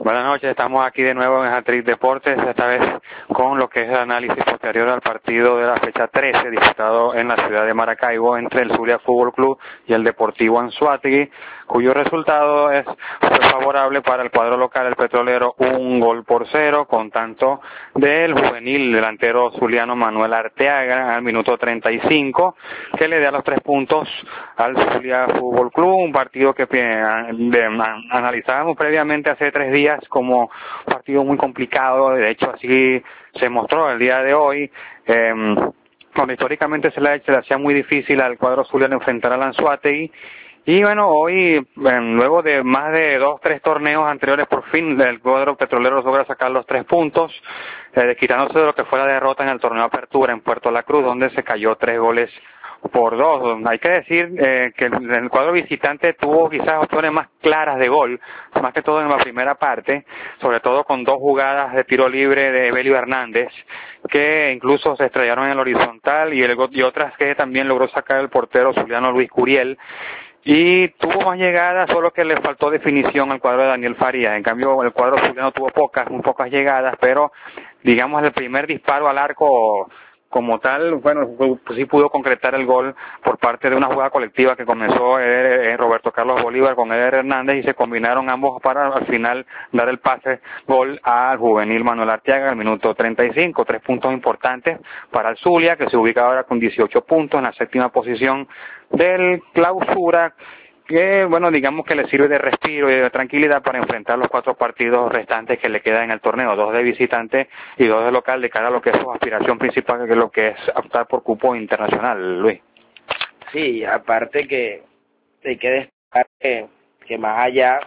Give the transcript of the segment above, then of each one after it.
Buenas noches, estamos aquí de nuevo en Hat-Trick Deportes, esta vez con lo que es el análisis posterior al partido de la fecha 13, disputado en la ciudad de Maracaibo entre el Zulia Fútbol Club y el Deportivo Anzoátegui, cuyo resultado fue favorable para el cuadro local, el Petrolero, 1-0, con tanto del juvenil delantero zuliano Manuel Arteaga al minuto 35, que le da los 3 puntos al Zulia Fútbol Club, un partido que analizábamos previamente hace 3 días como un partido muy complicado. De hecho así se mostró el día de hoy, cuando históricamente se le hacía muy difícil al cuadro zuliano enfrentar al Anzoátegui. Y bueno, hoy, luego de más de 2-3 torneos anteriores, por fin el cuadro petrolero logra sacar los 3 puntos, quitándose de lo que fue la derrota en el torneo de apertura en Puerto La Cruz, donde se cayó 3-2. Hay que decir que el cuadro visitante tuvo quizás opciones más claras de gol, más que todo en la primera parte, sobre todo con 2 jugadas de tiro libre de Belio Hernández, que incluso se estrellaron en el horizontal, y otras que también logró sacar el portero zuliano Luis Curiel. Y tuvo más llegadas, solo que le faltó definición al cuadro de Daniel Farías. En cambio, el cuadro zuliano tuvo muy pocas llegadas, pero digamos el primer disparo al arco como tal, bueno, pues sí pudo concretar el gol por parte de una jugada colectiva que comenzó Roberto Carlos Bolívar con Eder Hernández, y se combinaron ambos para al final dar el pase gol al juvenil Manuel Arteaga al minuto 35. 3 puntos importantes para el Zulia, que se ubica ahora con 18 puntos en la 7ª posición del clausura, que bueno, digamos que le sirve de respiro y de tranquilidad para enfrentar los 4 partidos restantes que le quedan en el torneo, 2 de visitante y 2 de local, de cara a lo que es su aspiración principal, que es lo que es optar por cupo internacional, Luis. Sí, aparte que hay que destacar que más allá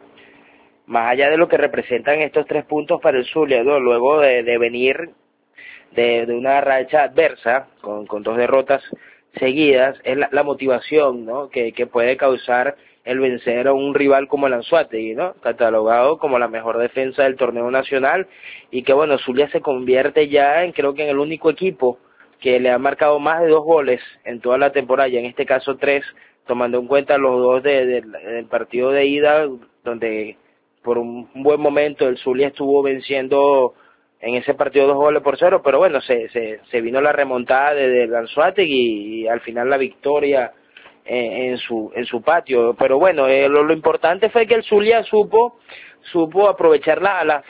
de lo que representan estos 3 puntos para el Zulia, ¿no? Luego de venir de una racha adversa con 2 derrotas seguidas, es la motivación, ¿no?, que puede causar el vencer a un rival como el Anzoátegui, ¿no?, catalogado como la mejor defensa del torneo nacional, y que bueno, Zulia se convierte ya creo que en el único equipo que le ha marcado más de 2 goles en toda la temporada, y en este caso 3, tomando en cuenta los 2 del partido de ida, donde por un buen momento el Zulia estuvo venciendo en ese partido 2-0, pero bueno, se vino la remontada del Anzoátegui y al final la victoria en su patio. Pero bueno, lo importante fue que el Zulia supo aprovechar la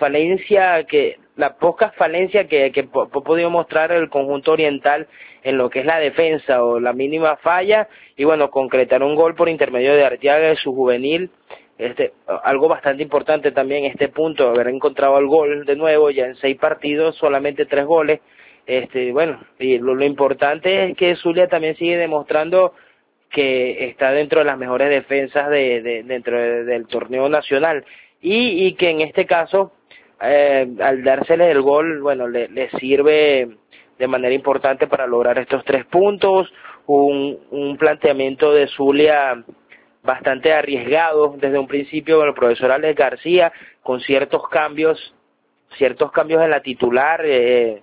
poca falencia que ha podido mostrar el conjunto oriental en lo que es la defensa, o la mínima falla, y bueno, concretar un gol por intermedio de Arteaga de su juvenil. Algo bastante importante también, punto, haber encontrado el gol de nuevo, ya en 6 partidos, solamente 3 goles. Bueno, y lo importante es que Zulia también sigue demostrando que está dentro de las mejores defensas dentro del torneo nacional, y que en este caso, al dársele el gol, bueno, le sirve de manera importante para lograr estos 3 puntos, un planteamiento de Zulia bastante arriesgado desde un principio con el profesor Alex García, con ciertos cambios en la titular, el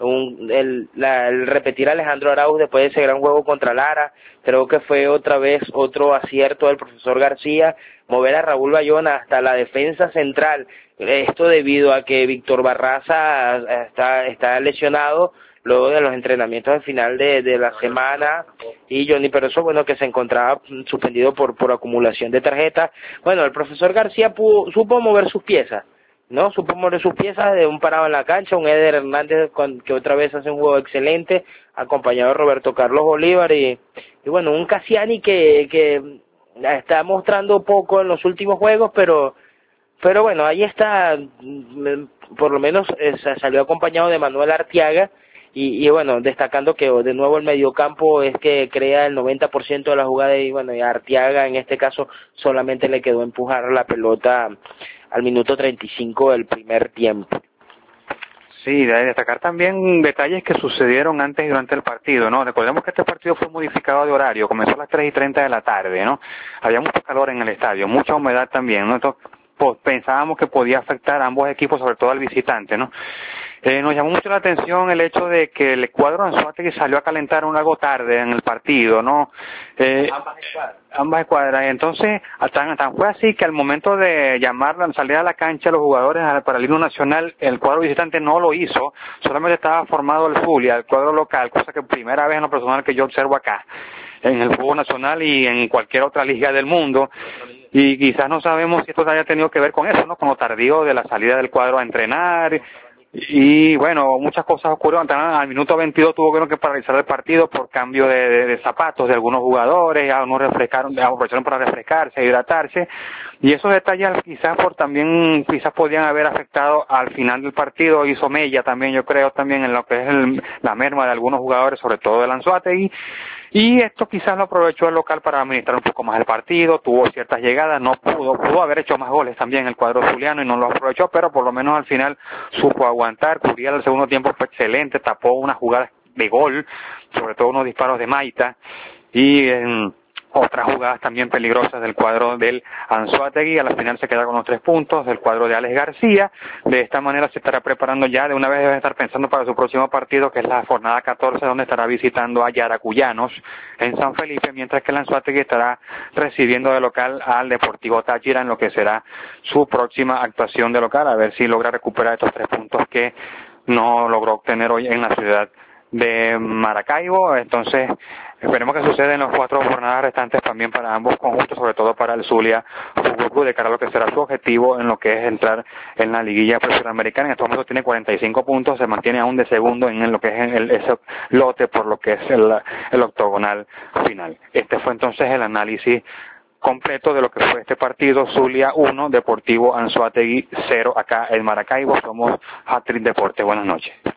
repetir a Alejandro Arauz después de ese gran juego contra Lara, creo que fue otra vez otro acierto del profesor García, mover a Raúl Bayona hasta la defensa central, esto debido a que Víctor Barraza está lesionado luego de los entrenamientos al final de la semana, y Johnny Peroso, bueno, que se encontraba suspendido por acumulación de tarjetas. Bueno, el profesor García supo mover sus piezas, ¿no? Supo mover sus piezas de un parado en la cancha, un Eder Hernández que otra vez hace un juego excelente, acompañado de Roberto Carlos Bolívar, y bueno, un Cassiani que está mostrando poco en los últimos juegos, pero bueno, ahí está, por lo menos salió acompañado de Manuel Arteaga, y bueno, destacando que de nuevo el mediocampo es que crea el 90% de la jugada, y bueno, y a Arteaga en este caso solamente le quedó empujar la pelota al minuto 35 del primer tiempo. Sí, de destacar también detalles que sucedieron antes y durante el partido, ¿no? Recordemos que este partido fue modificado de horario, comenzó a las 3:30 de la tarde, ¿no? Había mucho calor en el estadio, mucha humedad también, ¿no? Entonces, pensábamos que podía afectar a ambos equipos, sobre todo al visitante, ¿no? Nos llamó mucho la atención el hecho de que el cuadro Anzoátegui salió a calentar algo tarde en el partido, ¿no? Ambas escuadras. Entonces, tan fue así que al momento de llamar la salida a la cancha a los jugadores para el himno nacional, el cuadro visitante no lo hizo, solamente estaba formado el Zulia, el cuadro local, cosa que primera vez en lo personal que yo observo acá, en el fútbol nacional y en cualquier otra liga del mundo. Y quizás no sabemos si esto haya tenido que ver con eso, ¿no? Con lo tardío de la salida del cuadro a entrenar. Y bueno, muchas cosas ocurrieron. Al minuto 22 tuvo que paralizar el partido por cambio de zapatos de algunos jugadores, ya unos aprovecharon para refrescarse, hidratarse, y esos detalles quizás podían haber afectado al final del partido. Hizo mella también, yo creo, también en lo que es la merma de algunos jugadores, sobre todo del Anzoátegui. Y esto quizás lo aprovechó el local para administrar un poco más el partido, tuvo ciertas llegadas, no pudo haber hecho más goles también el cuadro zuliano y no lo aprovechó, pero por lo menos al final supo aguantar, cubrir el segundo tiempo fue excelente, tapó unas jugadas de gol, sobre todo unos disparos de Maita, y en otras jugadas también peligrosas del cuadro del Anzoátegui. A la final se queda con los 3 puntos del cuadro de Alex García. De esta manera se estará preparando ya, de una vez debe estar pensando para su próximo partido, que es la jornada 14, donde estará visitando a Yaracuyanos en San Felipe, mientras que el Anzoátegui estará recibiendo de local al Deportivo Táchira en lo que será su próxima actuación de local, a ver si logra recuperar estos 3 puntos que no logró obtener hoy en la ciudad de Maracaibo. Entonces esperemos que suceda en las 4 jornadas restantes también para ambos conjuntos, sobre todo para el Zulia Fútbol Club, de cara a lo que será su objetivo en lo que es entrar en la liguilla profesional-americana. En estos momentos tiene 45 puntos, se mantiene aún de segundo en lo que es ese lote por lo que es el octogonal final. Este fue entonces el análisis completo de lo que fue este partido. Zulia 1, Deportivo Anzoátegui 0, acá en Maracaibo. Somos Hat-Trick Deporte. Buenas noches.